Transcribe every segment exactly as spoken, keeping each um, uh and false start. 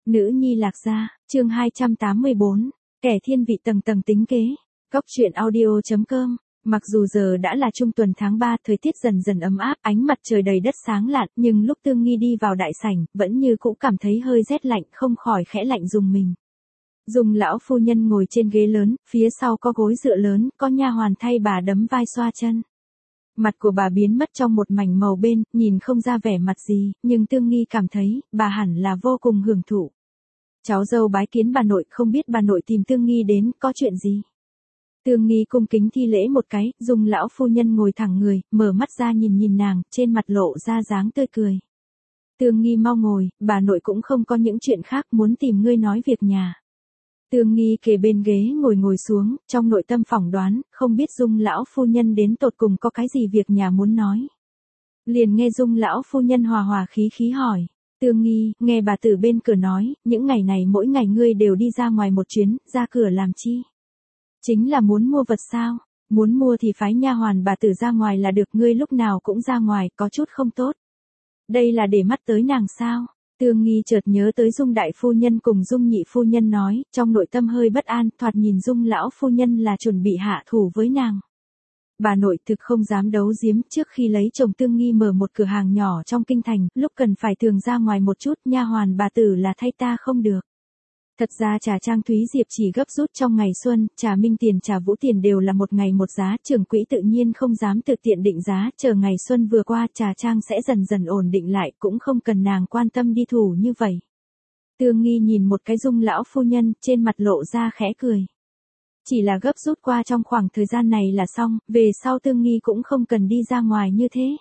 Nữ nhi Lạc Gia, chương hai trăm tám mươi bốn, kẻ thiên vị tầng tầng tính kế. Cốc truyện audio chấm com. Mặc dù giờ đã là trung tuần tháng ba, thời tiết dần dần ấm áp, ánh mặt trời đầy đất sáng lạn, nhưng lúc Tương Nghi đi vào đại sảnh, vẫn như cũ cảm thấy hơi rét lạnh, không khỏi khẽ lạnh rùng mình. Dung lão phu nhân ngồi trên ghế lớn, phía sau có gối dựa lớn, có nha hoàn thay bà đấm vai xoa chân. Mặt của bà biến mất trong một mảnh màu bên, nhìn không ra vẻ mặt gì, nhưng Tương Nghi cảm thấy, bà hẳn là vô cùng hưởng thụ. Cháu dâu bái kiến bà nội, không biết bà nội tìm Tương Nghi đến, có chuyện gì? Tương Nghi cung kính thi lễ một cái, Dung lão phu nhân ngồi thẳng người, mở mắt ra nhìn nhìn nàng, trên mặt lộ ra dáng tươi cười. Tương Nghi mau ngồi, bà nội cũng không có những chuyện khác, muốn tìm ngươi nói việc nhà. Tương Nghi kề bên ghế ngồi ngồi xuống, trong nội tâm phỏng đoán, không biết Dung lão phu nhân đến tột cùng có cái gì việc nhà muốn nói. Liền nghe Dung lão phu nhân hòa hòa khí khí hỏi, Tương Nghi, nghe bà tử bên cửa nói, những ngày này mỗi ngày ngươi đều đi ra ngoài một chuyến, ra cửa làm chi? Chính là muốn mua vật sao? Muốn mua thì phái nha hoàn bà tử ra ngoài là được, ngươi lúc nào cũng ra ngoài, có chút không tốt. Đây là để mắt tới nàng sao? Tương Nghi chợt nhớ tới Dung đại phu nhân cùng Dung nhị phu nhân nói, trong nội tâm hơi bất an, thoạt nhìn Dung lão phu nhân là chuẩn bị hạ thủ với nàng. Bà nội thực không dám đấu giếm, trước khi lấy chồng Tương Nghi mở một cửa hàng nhỏ trong kinh thành, lúc cần phải thường ra ngoài một chút, nha hoàn bà tử là thay ta không được. Thật ra trà Trang Thúy Diệp chỉ gấp rút trong ngày xuân, trà Minh tiền trà Vũ tiền đều là một ngày một giá, trưởng quỹ tự nhiên không dám tự tiện định giá, chờ ngày xuân vừa qua trà Trang sẽ dần dần ổn định lại, cũng không cần nàng quan tâm đi thủ như vậy. Tương Nghi nhìn một cái Dung lão phu nhân, trên mặt lộ ra khẽ cười. Chỉ là gấp rút qua trong khoảng thời gian này là xong, về sau Tương Nghi cũng không cần đi ra ngoài như thế.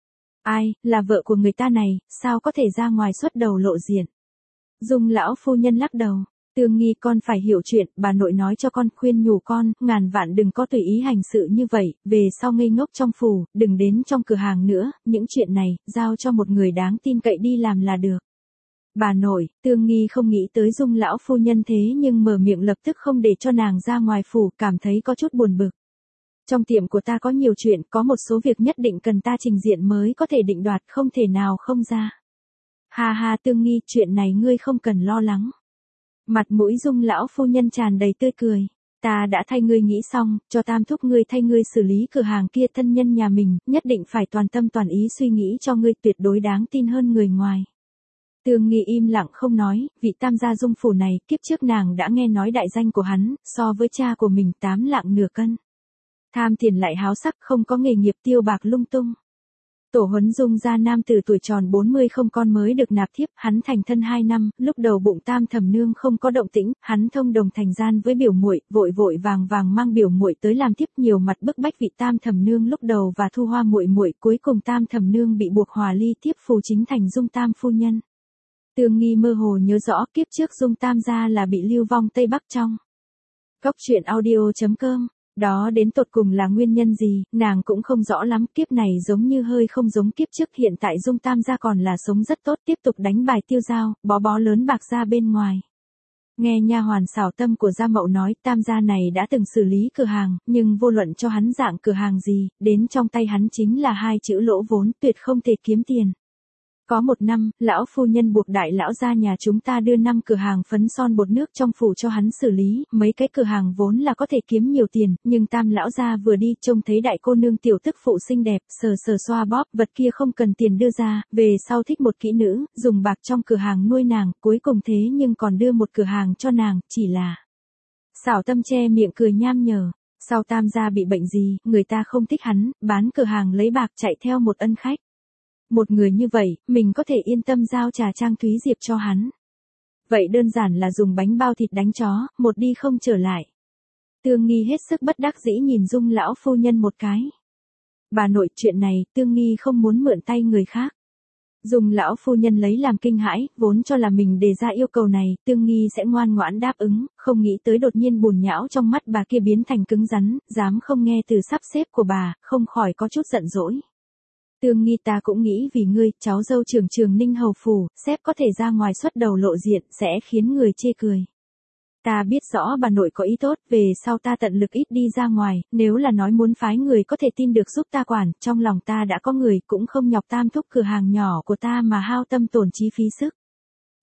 Ai, là vợ của người ta này, sao có thể ra ngoài xuất đầu lộ diện? Dung lão phu nhân lắc đầu. Tương Nghi, con phải hiểu chuyện, bà nội nói cho con, khuyên nhủ con, ngàn vạn đừng có tùy ý hành sự như vậy, về sau ngây ngốc trong phủ, đừng đến trong cửa hàng nữa, những chuyện này, giao cho một người đáng tin cậy đi làm là được. Bà nội, Tương Nghi không nghĩ tới Dung lão phu nhân thế nhưng mở miệng lập tức không để cho nàng ra ngoài phủ, cảm thấy có chút buồn bực. Trong tiệm của ta có nhiều chuyện, có một số việc nhất định cần ta trình diện mới có thể định đoạt, không thể nào không ra. Ha ha Tương Nghi, chuyện này ngươi không cần lo lắng. Mặt mũi Dung lão phu nhân tràn đầy tươi cười. Ta đã thay ngươi nghĩ xong, cho Tam thúc ngươi thay ngươi xử lý cửa hàng kia, thân nhân nhà mình, nhất định phải toàn tâm toàn ý suy nghĩ cho ngươi, tuyệt đối đáng tin hơn người ngoài. Tương Nghi im lặng không nói, vị Tam gia Dung phủ này, kiếp trước nàng đã nghe nói đại danh của hắn, so với cha của mình tám lạng nửa cân. Tham tiền lại háo sắc, không có nghề nghiệp, tiêu bạc lung tung. Tổ huấn Dung gia nam tử tuổi tròn bốn mươi không con mới được nạp thiếp, hắn thành thân hai năm, lúc đầu bụng Tam thẩm nương không có động tĩnh, hắn thông đồng thành gian với biểu muội, vội vội vàng vàng mang biểu muội tới làm thiếp, nhiều mặt bức bách vị Tam thẩm nương lúc đầu và thu hoa muội muội, cuối cùng Tam thẩm nương bị buộc hòa ly, tiếp phù chính thành Dung Tam phu nhân. Tương Nghi mơ hồ nhớ rõ kiếp trước Dung Tam gia là bị lưu vong Tây Bắc trong. Cốc truyện audio chấm com. Đó đến tột cùng là nguyên nhân gì, nàng cũng không rõ lắm, kiếp này giống như hơi không giống kiếp trước, hiện tại Dung Tam gia còn là sống rất tốt, tiếp tục đánh bài tiêu dao, bó bó lớn bạc ra bên ngoài. Nghe nha hoàn xảo tâm của Gia Mậu nói, Tam gia này đã từng xử lý cửa hàng, nhưng vô luận cho hắn dạng cửa hàng gì, đến trong tay hắn chính là hai chữ lỗ vốn, tuyệt không thể kiếm tiền. Có một năm, lão phu nhân buộc đại lão gia nhà chúng ta đưa năm cửa hàng phấn son bột nước trong phủ cho hắn xử lý, mấy cái cửa hàng vốn là có thể kiếm nhiều tiền, nhưng Tam lão gia vừa đi trông thấy đại cô nương tiểu tức phụ xinh đẹp, sờ sờ xoa bóp, vật kia không cần tiền đưa ra, về sau thích một kỹ nữ, dùng bạc trong cửa hàng nuôi nàng, cuối cùng thế nhưng còn đưa một cửa hàng cho nàng, chỉ là xảo tâm che miệng cười nham nhở. Sau Tam gia bị bệnh gì, người ta không thích hắn, bán cửa hàng lấy bạc chạy theo một ân khách. Một người như vậy, mình có thể yên tâm giao trà Trang Thúy Diệp cho hắn. Vậy đơn giản là dùng bánh bao thịt đánh chó, một đi không trở lại. Tương Nghi hết sức bất đắc dĩ nhìn Dung lão phu nhân một cái. Bà nội, chuyện này, Tương Nghi không muốn mượn tay người khác. Dung lão phu nhân lấy làm kinh hãi, vốn cho là mình đề ra yêu cầu này, Tương Nghi sẽ ngoan ngoãn đáp ứng, không nghĩ tới đột nhiên bùn nhão trong mắt bà kia biến thành cứng rắn, dám không nghe từ sắp xếp của bà, không khỏi có chút giận dỗi. Tương Nghi, ta cũng nghĩ vì ngươi, cháu dâu trưởng Trường Ninh hầu phủ, sếp có thể ra ngoài xuất đầu lộ diện, sẽ khiến người chê cười. Ta biết rõ bà nội có ý tốt, về sau ta tận lực ít đi ra ngoài, nếu là nói muốn phái người có thể tin được giúp ta quản, trong lòng ta đã có người, cũng không nhọc Tam thúc cửa hàng nhỏ của ta mà hao tâm tổn chi phí sức.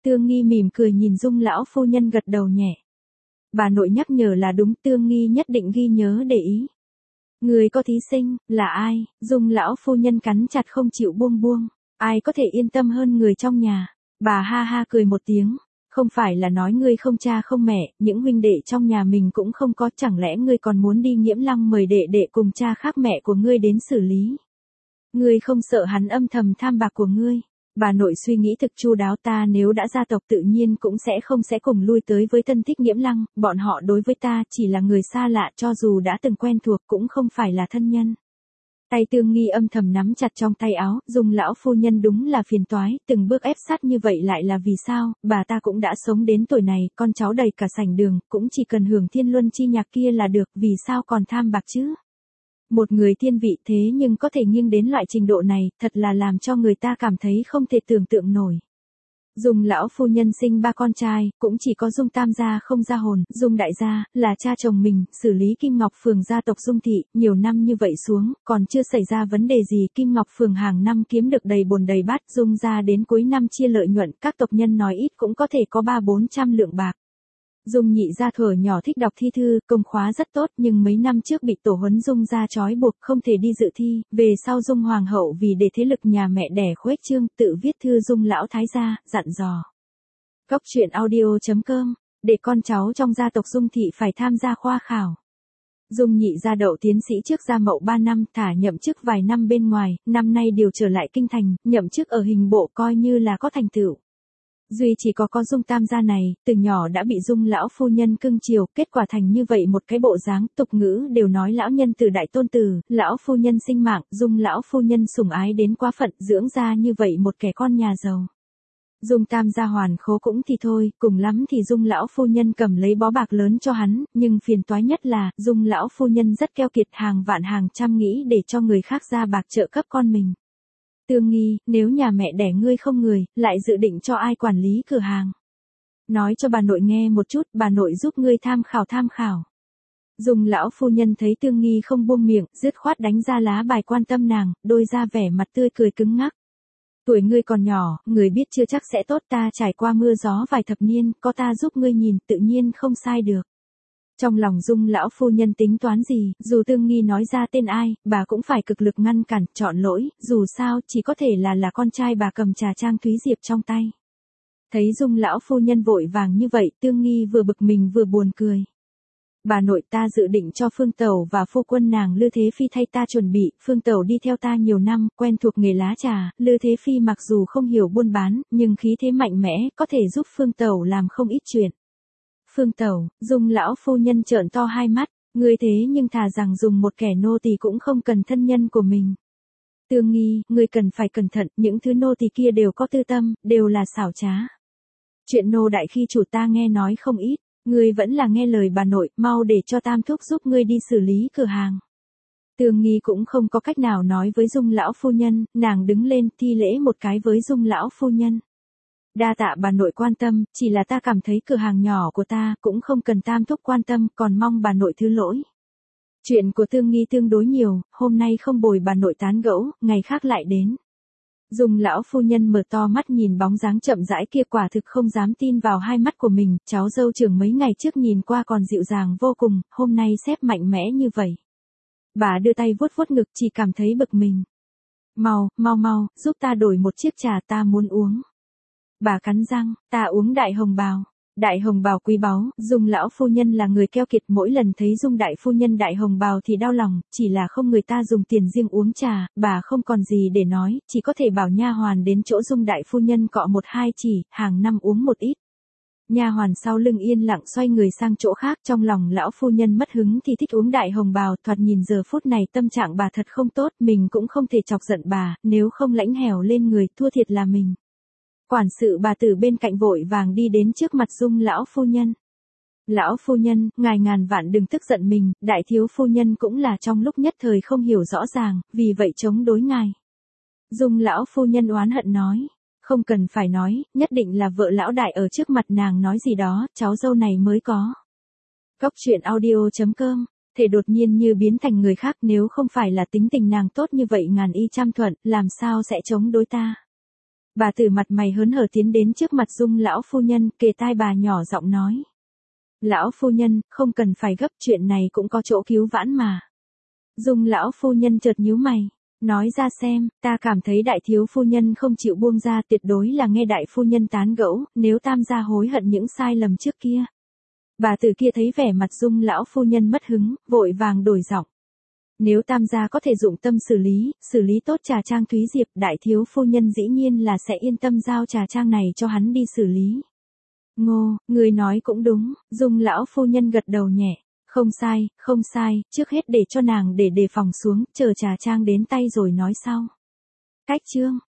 Tương Nghi mỉm cười nhìn Dung lão phu nhân gật đầu nhẹ. Bà nội nhắc nhở là đúng, Tương Nghi nhất định ghi nhớ để ý. Người có thí sinh, là ai? Dung lão phu nhân cắn chặt không chịu buông buông. Ai có thể yên tâm hơn người trong nhà? Bà ha ha cười một tiếng. Không phải là nói ngươi không cha không mẹ, những huynh đệ trong nhà mình cũng không có, chẳng lẽ ngươi còn muốn đi Nghiễm Lăng mời đệ đệ cùng cha khác mẹ của ngươi đến xử lý? Ngươi không sợ hắn âm thầm tham bạc của ngươi? Bà nội suy nghĩ thực chu đáo, ta nếu đã gia tộc tự nhiên cũng sẽ không sẽ cùng lui tới với thân thích Nghiễm Lăng, bọn họ đối với ta chỉ là người xa lạ, cho dù đã từng quen thuộc cũng không phải là thân nhân. Tay Tương Nghi âm thầm nắm chặt trong tay áo, Dung lão phu nhân đúng là phiền toái, từng bước ép sát như vậy lại là vì sao? Bà ta cũng đã sống đến tuổi này, con cháu đầy cả sảnh đường, cũng chỉ cần hưởng thiên luân chi nhạc kia là được, vì sao còn tham bạc chứ? Một người thiên vị thế nhưng có thể nghiêng đến loại trình độ này, thật là làm cho người ta cảm thấy không thể tưởng tượng nổi. Dung lão phu nhân sinh ba con trai, cũng chỉ có Dung tam gia không ra hồn, Dung đại gia, là cha chồng mình, xử lý Kim Ngọc Phường gia tộc Dung thị, nhiều năm như vậy xuống, còn chưa xảy ra vấn đề gì, Kim Ngọc Phường hàng năm kiếm được đầy bồn đầy bát, Dung ra đến cuối năm chia lợi nhuận, các tộc nhân nói ít cũng có thể có ba bốn trăm lượng bạc. Dung nhị gia thuở nhỏ thích đọc thi thư, công khóa rất tốt, nhưng mấy năm trước bị tổ huấn Dung gia trói buộc không thể đi dự thi, về sau Dung hoàng hậu vì để thế lực nhà mẹ đẻ khuếch trương, tự viết thư Dung lão thái gia, dặn dò. Cốc truyện audio chấm com, để con cháu trong gia tộc Dung thị phải tham gia khoa khảo. Dung nhị gia đậu tiến sĩ trước gia mậu ba năm, thả nhậm chức vài năm bên ngoài, năm nay điều trở lại kinh thành, nhậm chức ở hình bộ coi như là có thành tựu. Duy chỉ có con Dung tam gia này, từ nhỏ đã bị Dung lão phu nhân cưng chiều, kết quả thành như vậy một cái bộ dáng, tục ngữ đều nói lão nhân từ đại tôn tử, lão phu nhân sinh mạng, Dung lão phu nhân sủng ái đến quá phận, dưỡng ra như vậy một kẻ con nhà giàu. Dung tam gia hoàn khố cũng thì thôi, cùng lắm thì Dung lão phu nhân cầm lấy bó bạc lớn cho hắn, nhưng phiền toái nhất là, Dung lão phu nhân rất keo kiệt, hàng vạn hàng trăm nghĩ để cho người khác ra bạc trợ cấp con mình. Tương Nghi, nếu nhà mẹ đẻ ngươi không người, lại dự định cho ai quản lý cửa hàng? Nói cho bà nội nghe một chút, bà nội giúp ngươi tham khảo tham khảo. Dung lão phu nhân thấy Tương Nghi không buông miệng, dứt khoát đánh ra lá bài quan tâm nàng, đôi ra vẻ mặt tươi cười cứng ngắc. Tuổi ngươi còn nhỏ, người biết chưa chắc sẽ tốt, ta trải qua mưa gió vài thập niên, có ta giúp ngươi nhìn, tự nhiên không sai được. Trong lòng Dung lão phu nhân tính toán gì, dù Tương Nghi nói ra tên ai, bà cũng phải cực lực ngăn cản, chọn lỗi, dù sao, chỉ có thể là là con trai bà cầm trà Trang Thúy Diệp trong tay. Thấy Dung lão phu nhân vội vàng như vậy, Tương Nghi vừa bực mình vừa buồn cười. Bà nội, ta dự định cho Phương Tẩu và phu quân nàng Lư Thế Phi thay ta chuẩn bị, Phương Tẩu đi theo ta nhiều năm, quen thuộc nghề lá trà, Lư Thế Phi mặc dù không hiểu buôn bán, nhưng khí thế mạnh mẽ, có thể giúp Phương Tẩu làm không ít chuyện. Phương Tẩu, Dung lão phu nhân trợn to hai mắt, ngươi thế nhưng thà rằng dùng một kẻ nô tỳ cũng không cần thân nhân của mình. Tương Nghi, ngươi cần phải cẩn thận, những thứ nô tỳ kia đều có tư tâm, đều là xảo trá. Chuyện nô đại khi chủ ta nghe nói không ít, ngươi vẫn là nghe lời bà nội, mau để cho tam thúc giúp ngươi đi xử lý cửa hàng. Tương Nghi cũng không có cách nào nói với Dung lão phu nhân, nàng đứng lên thi lễ một cái với Dung lão phu nhân. Đa tạ bà nội quan tâm, chỉ là ta cảm thấy cửa hàng nhỏ của ta cũng không cần tam thúc quan tâm, còn mong bà nội thứ lỗi. Chuyện của Tương Nghi tương đối nhiều, hôm nay không bồi bà nội tán gẫu, ngày khác lại đến. Dung lão phu nhân mở to mắt nhìn bóng dáng chậm rãi kia, quả thực không dám tin vào hai mắt của mình, cháu dâu trưởng mấy ngày trước nhìn qua còn dịu dàng vô cùng, hôm nay xếp mạnh mẽ như vậy. Bà đưa tay vuốt vuốt ngực, chỉ cảm thấy bực mình. Mau, mau mau, giúp ta đổi một chiếc trà, ta muốn uống. Bà cắn răng, ta uống đại hồng bào. Đại hồng bào quý báu, Dung lão phu nhân là người keo kiệt, mỗi lần thấy Dung đại phu nhân đại hồng bào thì đau lòng, chỉ là không người ta dùng tiền riêng uống trà, bà không còn gì để nói, chỉ có thể bảo nha hoàn đến chỗ Dung đại phu nhân cọ một hai chỉ, hàng năm uống một ít. Nha hoàn sau lưng yên lặng xoay người sang chỗ khác, trong lòng lão phu nhân mất hứng thì thích uống đại hồng bào, thoạt nhìn giờ phút này tâm trạng bà thật không tốt, mình cũng không thể chọc giận bà, nếu không lãnh hèo lên người, thua thiệt là mình. Quản sự bà tử bên cạnh vội vàng đi đến trước mặt Dung lão phu nhân. Lão phu nhân, ngài ngàn vạn đừng tức giận mình, đại thiếu phu nhân cũng là trong lúc nhất thời không hiểu rõ ràng, vì vậy chống đối ngài. Dung lão phu nhân oán hận nói, không cần phải nói, nhất định là vợ lão đại ở trước mặt nàng nói gì đó, cháu dâu này mới có. Cốc truyện audio chấm com, thể đột nhiên như biến thành người khác, nếu không phải là tính tình nàng tốt như vậy ngàn y trăm thuận, làm sao sẽ chống đối ta. Bà Tử mặt mày hớn hở tiến đến trước mặt Dung lão phu nhân, kề tai bà nhỏ giọng nói. Lão phu nhân, không cần phải gấp, chuyện này cũng có chỗ cứu vãn mà. Dung lão phu nhân chợt nhíu mày, nói ra xem, ta cảm thấy đại thiếu phu nhân không chịu buông ra, tuyệt đối là nghe đại phu nhân tán gẫu, nếu Tam gia hối hận những sai lầm trước kia. Bà Tử kia thấy vẻ mặt Dung lão phu nhân mất hứng, vội vàng đổi giọng. Nếu Tam gia có thể dụng tâm xử lý, xử lý tốt trà trang Thúy Diệp, đại thiếu phu nhân dĩ nhiên là sẽ yên tâm giao trà trang này cho hắn đi xử lý. Ngô, người nói cũng đúng, Dung lão phu nhân gật đầu nhẹ. Không sai, không sai, trước hết để cho nàng để đề phòng xuống, chờ trà trang đến tay rồi nói sau. Cách chương